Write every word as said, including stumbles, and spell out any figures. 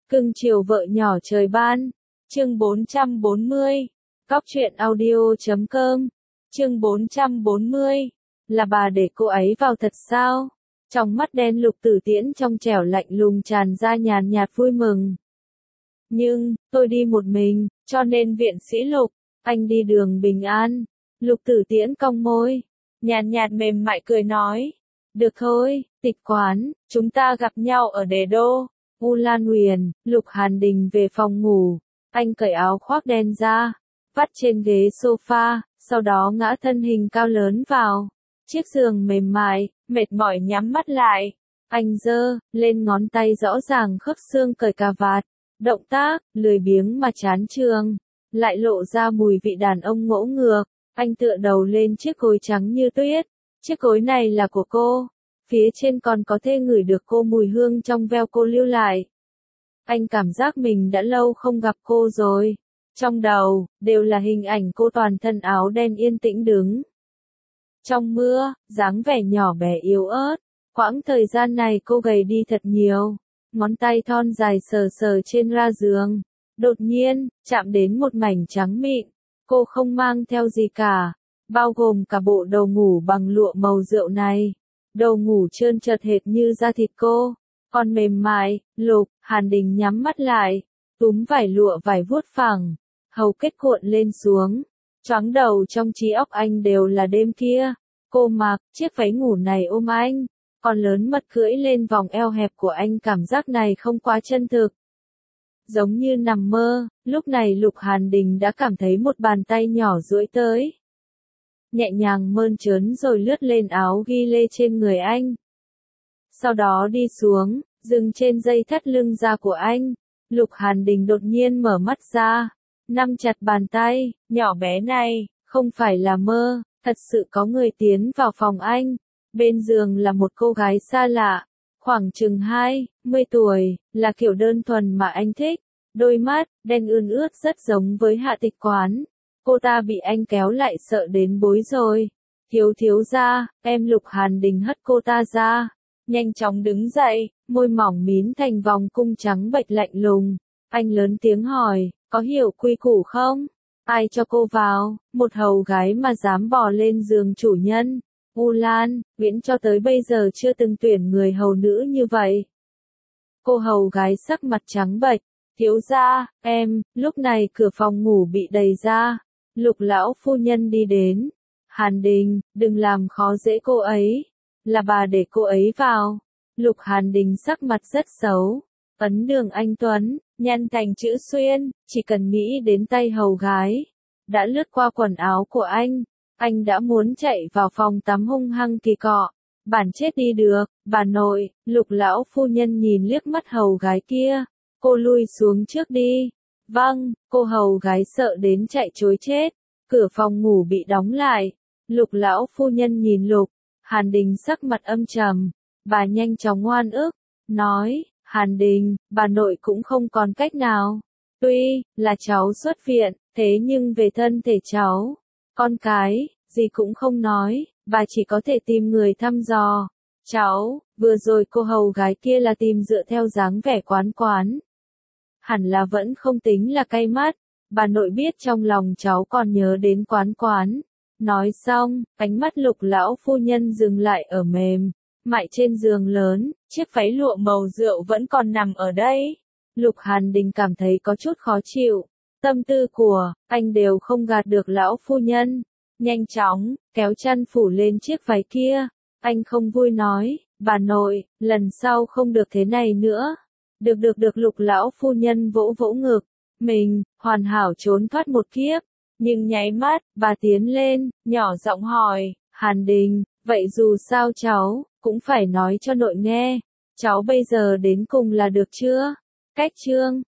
Cưng chiều vợ nhỏ trời ban. Chương bốn trăm bốn mươi. Góc truyện audio chấm com. Chương bốn trăm bốn mươi. Là bà để cô ấy vào thật sao? Trong mắt đen Lục Tử Tiễn trong trẻo lạnh lùng tràn ra nhàn nhạt vui mừng. Nhưng, tôi đi một mình, cho nên viện sĩ Lục, anh đi đường bình an. Lục Tử Tiễn cong môi, nhàn nhạt mềm mại cười nói. Được thôi, Tịch Quán, chúng ta gặp nhau ở Đế Đô. U Lan Huyền, Lục Hàn Đình về phòng ngủ. Anh cởi áo khoác đen ra, vắt trên ghế sofa, sau đó ngã thân hình cao lớn vào chiếc giường mềm mại, mệt mỏi nhắm mắt lại. Anh giơ lên ngón tay rõ ràng khớp xương cởi cà vạt, động tác lười biếng mà chán chường, lại lộ ra mùi vị đàn ông ngỗ ngược. Anh tựa đầu lên chiếc gối trắng như tuyết. Chiếc gối này là của cô. Phía trên còn có thể ngửi được cô mùi hương trong veo cô lưu lại. Anh cảm giác mình đã lâu không gặp cô rồi. Trong đầu, đều là hình ảnh cô toàn thân áo đen yên tĩnh đứng trong mưa, dáng vẻ nhỏ bé yếu ớt. Quãng thời gian này cô gầy đi thật nhiều. Ngón tay thon dài sờ sờ trên ra giường. Đột nhiên, chạm đến một mảnh trắng mịn. Cô không mang theo gì cả, bao gồm cả bộ đầu ngủ bằng lụa màu rượu này. Đầu ngủ trơn trượt hệt như da thịt cô, còn mềm mại. Lục Hàn Đình nhắm mắt lại, túm vải lụa vải vuốt phẳng, hầu kết cuộn lên xuống. Choáng đầu trong trí óc anh đều là đêm kia, cô mặc chiếc váy ngủ này ôm anh, còn lớn mật cưỡi lên vòng eo hẹp của anh. Cảm giác này không quá chân thực, giống như nằm mơ. Lúc này Lục Hàn Đình đã cảm thấy một bàn tay nhỏ duỗi tới, nhẹ nhàng mơn trớn rồi lướt lên áo ghi lê trên người anh. Sau đó đi xuống, dừng trên dây thắt lưng da của anh. Lục Hàn Đình đột nhiên mở mắt ra, nắm chặt bàn tay nhỏ bé này. Không phải là mơ, thật sự có người tiến vào phòng anh. Bên giường là một cô gái xa lạ, khoảng chừng hai mươi tuổi, là kiểu đơn thuần mà anh thích. Đôi mắt đen ươn ướt rất giống với Hạ Tịch Quán. Cô ta bị anh kéo lại sợ đến bối rồi. Thiếu thiếu gia, em. Lục Hàn Đình hất cô ta ra, nhanh chóng đứng dậy, môi mỏng mím thành vòng cung trắng bệch lạnh lùng. Anh lớn tiếng hỏi, có hiểu quy củ không? Ai cho cô vào? Một hầu gái mà dám bò lên giường chủ nhân. U Lan, Viễn cho tới bây giờ chưa từng tuyển người hầu nữ như vậy. Cô hầu gái sắc mặt trắng bệch. Thiếu gia, em. Lúc này cửa phòng ngủ bị đẩy ra. Lục lão phu nhân đi đến. Hàn Đình, đừng làm khó dễ cô ấy. Là bà để cô ấy vào. Lục Hàn Đình sắc mặt rất xấu. Ấn đường anh Tuấn, nhăn thành chữ xuyên, chỉ cần nghĩ đến tay hầu gái đã lướt qua quần áo của anh, anh đã muốn chạy vào phòng tắm hung hăng kỳ cọ. Bản chết đi được, bà nội. Lục lão phu nhân nhìn liếc mắt hầu gái kia. Cô lui xuống trước đi. Vâng. Cô hầu gái sợ đến chạy trối chết. Cửa phòng ngủ bị đóng lại. Lục lão phu nhân nhìn Lục Hàn Đình sắc mặt âm trầm. Bà nhanh chóng oan ức, nói, Hàn Đình, bà nội cũng không còn cách nào. Tuy là cháu xuất viện, thế nhưng về thân thể cháu, con cái, gì cũng không nói, bà chỉ có thể tìm người thăm dò. Cháu, vừa rồi cô hầu gái kia là tìm dựa theo dáng vẻ quán quán. Hẳn là vẫn không tính là cay mắt, bà nội biết trong lòng cháu còn nhớ đến quán quán. Nói xong, ánh mắt Lục lão phu nhân dừng lại ở mềm mại trên giường lớn, chiếc váy lụa màu rượu vẫn còn nằm ở đây. Lục Hàn Đình cảm thấy có chút khó chịu. Tâm tư của anh đều không gạt được lão phu nhân. Nhanh chóng kéo chăn phủ lên chiếc váy kia. Anh không vui nói, bà nội, lần sau không được thế này nữa. Được được được. Lục lão phu nhân vỗ vỗ ngực mình, hoàn hảo trốn thoát một kiếp. Nhưng nháy mắt, bà tiến lên, nhỏ giọng hỏi, Hàn Đình, vậy dù sao cháu cũng phải nói cho nội nghe. Cháu bây giờ đến cùng là được chưa? Cách chương